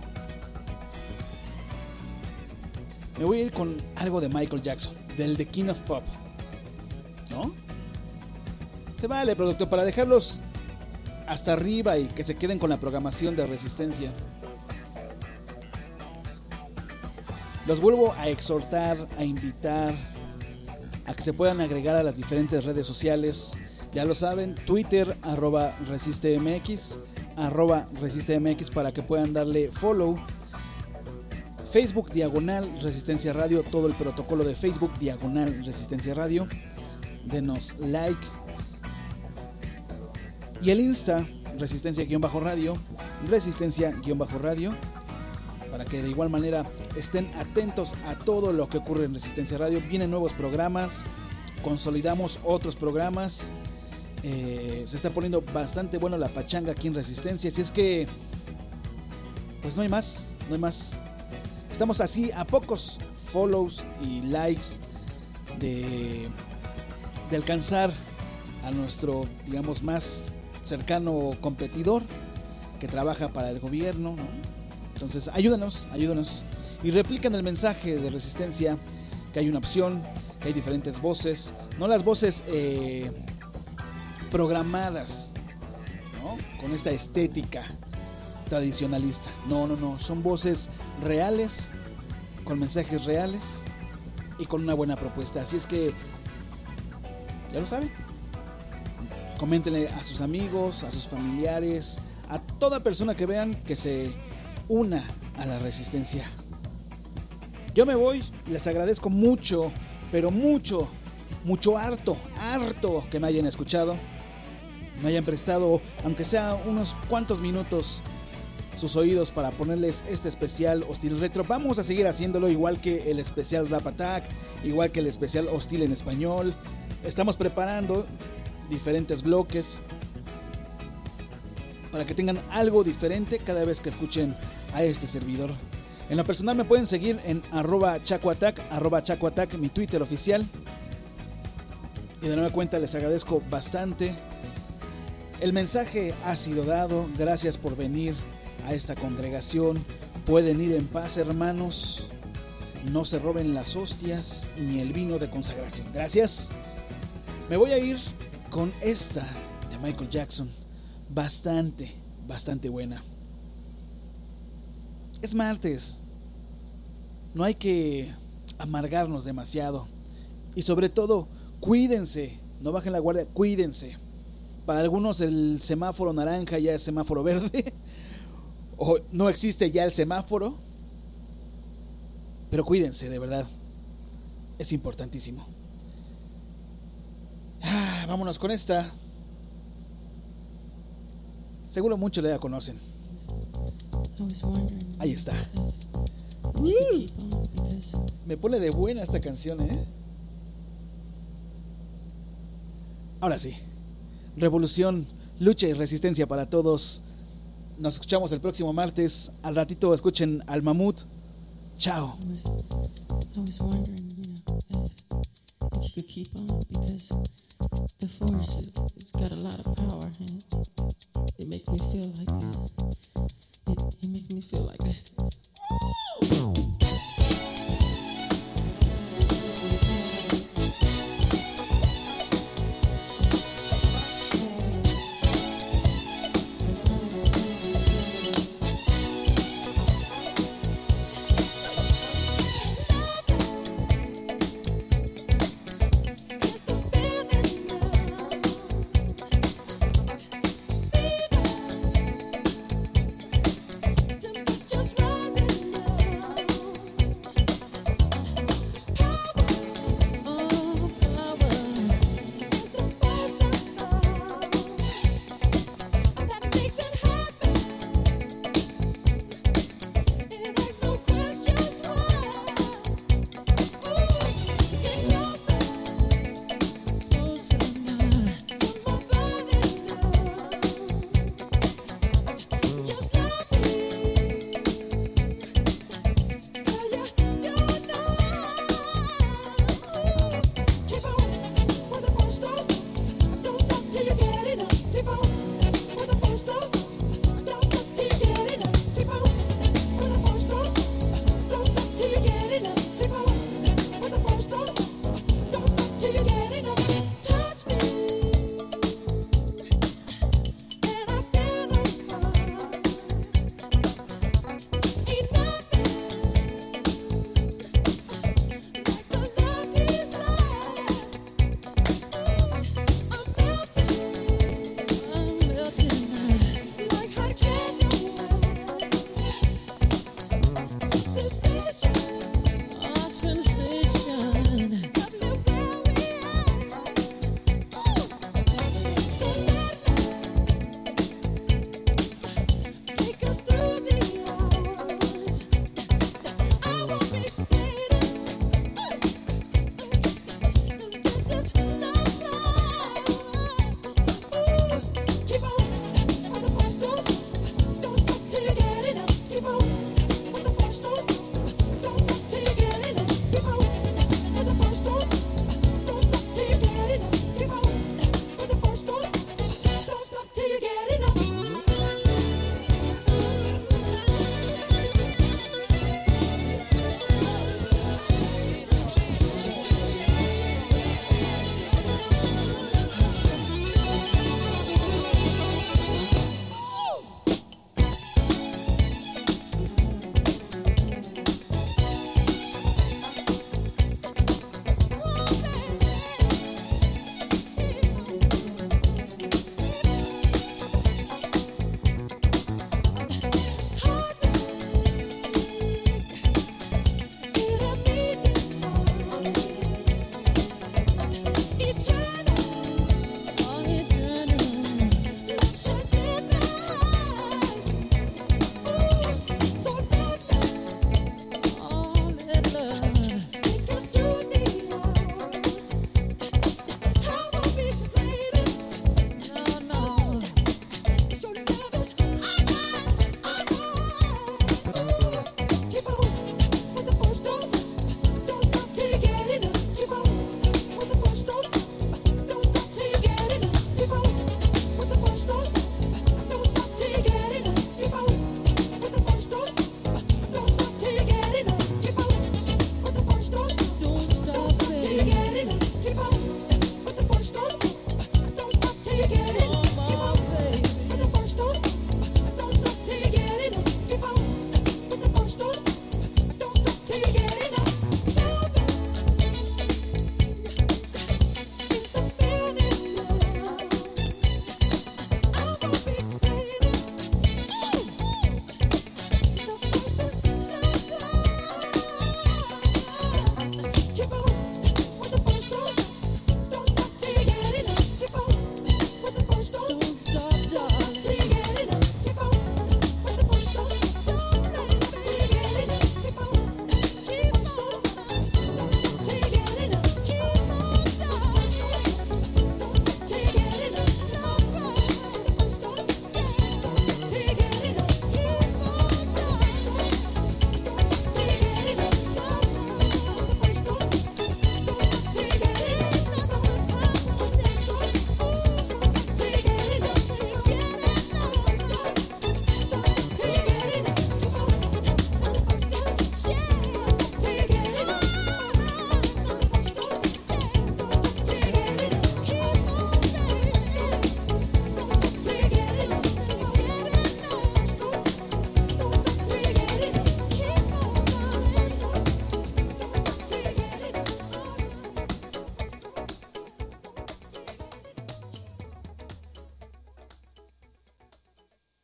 Me voy a ir con algo de Michael Jackson, del The King of Pop, ¿no? Se vale, productor, para dejarlos hasta arriba y que se queden con la programación de Resistencia. Los vuelvo a exhortar, a invitar a que se puedan agregar a las diferentes redes sociales. Ya lo saben, Twitter, arroba ResisteMX, arroba ResisteMX, para que puedan darle follow. Facebook, diagonal Resistencia Radio, todo el protocolo de Facebook, diagonal Resistencia Radio. Denos like. Y el Insta, Resistencia-Radio, Resistencia-Radio, para que de igual manera estén atentos a todo lo que ocurre en Resistencia Radio. Vienen nuevos programas, consolidamos otros programas. Eh, se está poniendo bastante bueno la pachanga aquí en Resistencia. Así es que, pues no hay más, no hay más. Estamos así a pocos follows y likes de, de alcanzar a nuestro, digamos, más cercano competidor que trabaja para el gobierno, ¿no? Entonces ayúdanos, ayúdanos y replican el mensaje de Resistencia, que hay una opción, que hay diferentes voces, no las voces eh, programadas, ¿no? Con esta estética tradicionalista, no, no, no, son voces reales, con mensajes reales y con una buena propuesta. Así es que ya lo saben, coméntenle a sus amigos, a sus familiares, a toda persona que vean que se una a la Resistencia. Yo me voy, les agradezco mucho, pero mucho, mucho harto, harto que me hayan escuchado, me hayan prestado, aunque sea unos cuantos minutos, sus oídos para ponerles este especial Hostil Retro. Vamos a seguir haciéndolo, igual que el especial Rap Attack, igual que el especial Hostil en español. Estamos preparando diferentes bloques para que tengan algo diferente cada vez que escuchen a este servidor. En lo personal me pueden seguir en arroba chacoatac, arroba chacoatac, mi Twitter oficial. Y de nueva cuenta les agradezco bastante. El mensaje ha sido dado. Gracias por venir a esta congregación. Pueden ir en paz, hermanos. No se roben las hostias ni el vino de consagración. Gracias. Me voy a ir con esta de Michael Jackson. Bastante, bastante buena. Es martes. No hay que amargarnos demasiado. Y sobre todo, cuídense. No bajen la guardia, cuídense. Para algunos el semáforo naranja ya es semáforo verde. O no existe ya el semáforo. Pero cuídense, de verdad. Es importantísimo. Ah, vámonos con esta. Seguro muchos la conocen. Ahí está. Uh, me pone de buena esta canción, ¿eh? Ahora sí, revolución, lucha y resistencia para todos. Nos escuchamos el próximo martes. Al ratito escuchen al Mamut. Chao. I was, I was wondering, you know, if, if you could keep on, because the force, it, it's got a lot of power, and it, it makes me feel like a, it, it makes me feel like a, sensation.